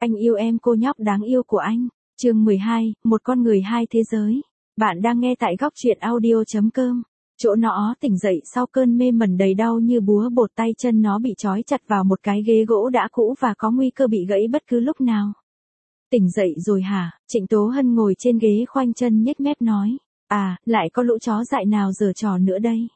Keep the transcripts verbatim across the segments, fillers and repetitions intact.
Anh yêu em cô nhóc đáng yêu của anh. Chương mười hai, một con người hai thế giới. Bạn đang nghe tại góc truyện audio chấm com. Chỗ nó tỉnh dậy sau cơn mê mẩn đầy đau như búa bột, tay chân nó bị trói chặt vào một cái ghế gỗ đã cũ và có nguy cơ bị gãy bất cứ lúc nào. Tỉnh dậy rồi hả? Trịnh Tố Hân ngồi trên ghế khoanh chân nhếch mép nói. À, lại có lũ chó dại nào giở trò nữa đây.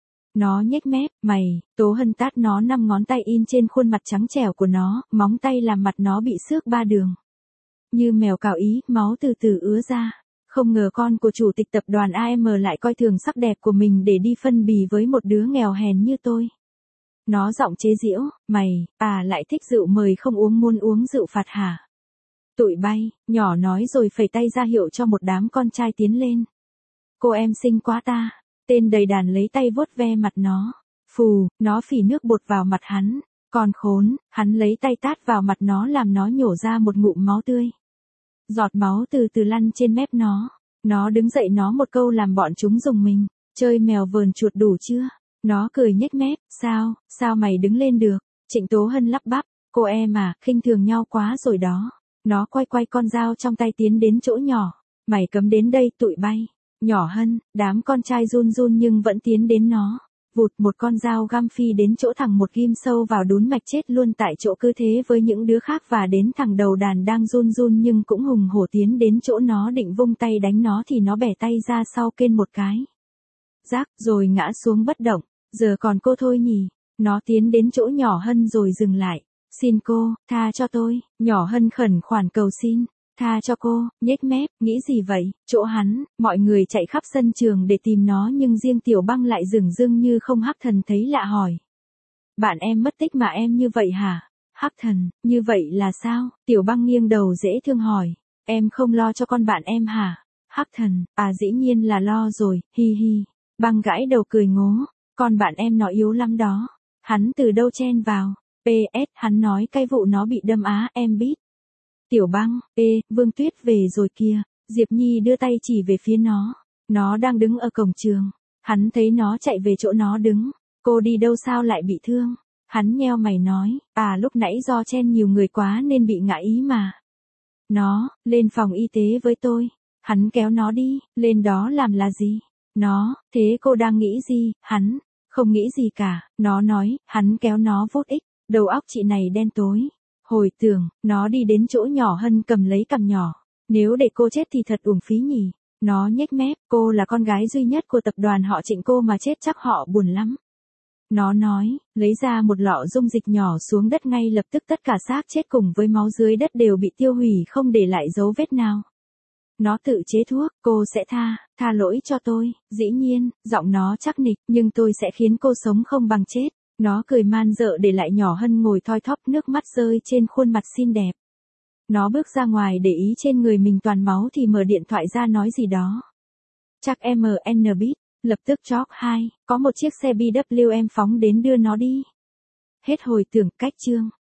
Nó nhếch mép, mày, Tố Hân tát nó năm ngón tay in trên khuôn mặt trắng trẻo của nó, móng tay làm mặt nó bị xước ba đường. Như mèo cào ý, máu từ từ ứa ra. Không ngờ con của chủ tịch tập đoàn a em lại coi thường sắc đẹp của mình để đi phân bì với một đứa nghèo hèn như tôi. Nó giọng chế giễu, mày, à lại thích rượu mời không uống muốn uống rượu phạt hả? Tụi bay, nhỏ nói rồi phẩy tay ra hiệu cho một đám con trai tiến lên. Cô em xinh quá ta. Tên đầy đàn lấy tay vuốt ve mặt nó. Phù, nó phỉ nước bột vào mặt hắn. Còn khốn, hắn lấy tay tát vào mặt nó làm nó nhổ ra một ngụm máu tươi. Giọt máu từ từ lăn trên mép nó. Nó đứng dậy nó một câu làm bọn chúng rùng mình. Chơi mèo vờn chuột đủ chưa? Nó cười nhếch mép, sao, sao mày đứng lên được? Trịnh Tố Hân lắp bắp, cô em à, khinh thường nhau quá rồi đó. Nó quay quay con dao trong tay tiến đến chỗ nhỏ. Mày cấm đến đây tụi bay. Nhỏ Hân, đám con trai run run nhưng vẫn tiến đến nó. Vụt một con dao găm phi đến chỗ thằng một ghim sâu vào đún mạch chết luôn tại chỗ, cứ thế với những đứa khác và đến thằng đầu đàn đang run run nhưng cũng hùng hổ tiến đến chỗ nó định vung tay đánh nó thì nó bẻ tay ra sau kên một cái. Rác rồi ngã xuống bất động, giờ còn cô thôi nhỉ. Nó tiến đến chỗ nhỏ Hân rồi dừng lại. Xin cô, tha cho tôi, nhỏ Hân khẩn khoản cầu xin. Tha cho cô, nhếch mép, nghĩ gì vậy, chỗ hắn, mọi người chạy khắp sân trường để tìm nó nhưng riêng Tiểu Băng lại dửng dưng như không. Hắc Thần thấy lạ hỏi. Bạn em mất tích mà em như vậy hả? Hắc Thần, như vậy là sao? Tiểu Băng nghiêng đầu dễ thương hỏi. Em không lo cho con bạn em hả? Hắc Thần, à dĩ nhiên là lo rồi, hi hi. Băng gãi đầu cười ngố. Con bạn em nó yếu lắm đó. Hắn từ đâu chen vào? pê ét hắn nói cái vụ nó bị đâm á, em biết. Tiểu Băng, ê, Vương Tuyết về rồi kìa. Diệp Nhi đưa tay chỉ về phía nó. Nó đang đứng ở cổng trường. Hắn thấy nó chạy về chỗ nó đứng. Cô đi đâu sao lại bị thương? Hắn nheo mày nói, à lúc nãy do chen nhiều người quá nên bị ngã ý mà. Nó, lên phòng y tế với tôi. Hắn kéo nó đi, lên đó làm là gì? Nó, thế cô đang nghĩ gì? Hắn, không nghĩ gì cả. Nó nói, hắn kéo nó vốt ích. Đầu óc chị này đen tối. Hồi tưởng, nó đi đến chỗ nhỏ Hân cầm lấy cằm nhỏ. Nếu để cô chết thì thật uổng phí nhỉ. Nó nhếch mép, cô là con gái duy nhất của tập đoàn họ Trịnh, cô mà chết chắc họ buồn lắm. Nó nói, lấy ra một lọ dung dịch nhỏ xuống đất, ngay lập tức tất cả xác chết cùng với máu dưới đất đều bị tiêu hủy không để lại dấu vết nào. Nó tự chế thuốc, cô sẽ tha, tha lỗi cho tôi, dĩ nhiên, giọng nó chắc nịch, nhưng tôi sẽ khiến cô sống không bằng chết. Nó cười man dợ để lại nhỏ Hân ngồi thoi thóp, nước mắt rơi trên khuôn mặt xinh đẹp. Nó bước ra ngoài để ý trên người mình toàn máu thì mở điện thoại ra nói gì đó. Chắc em en biết, lập tức chót hai, có một chiếc xe bê vê kép em phóng đến đưa nó đi. Hết hồi tưởng. Cách chương.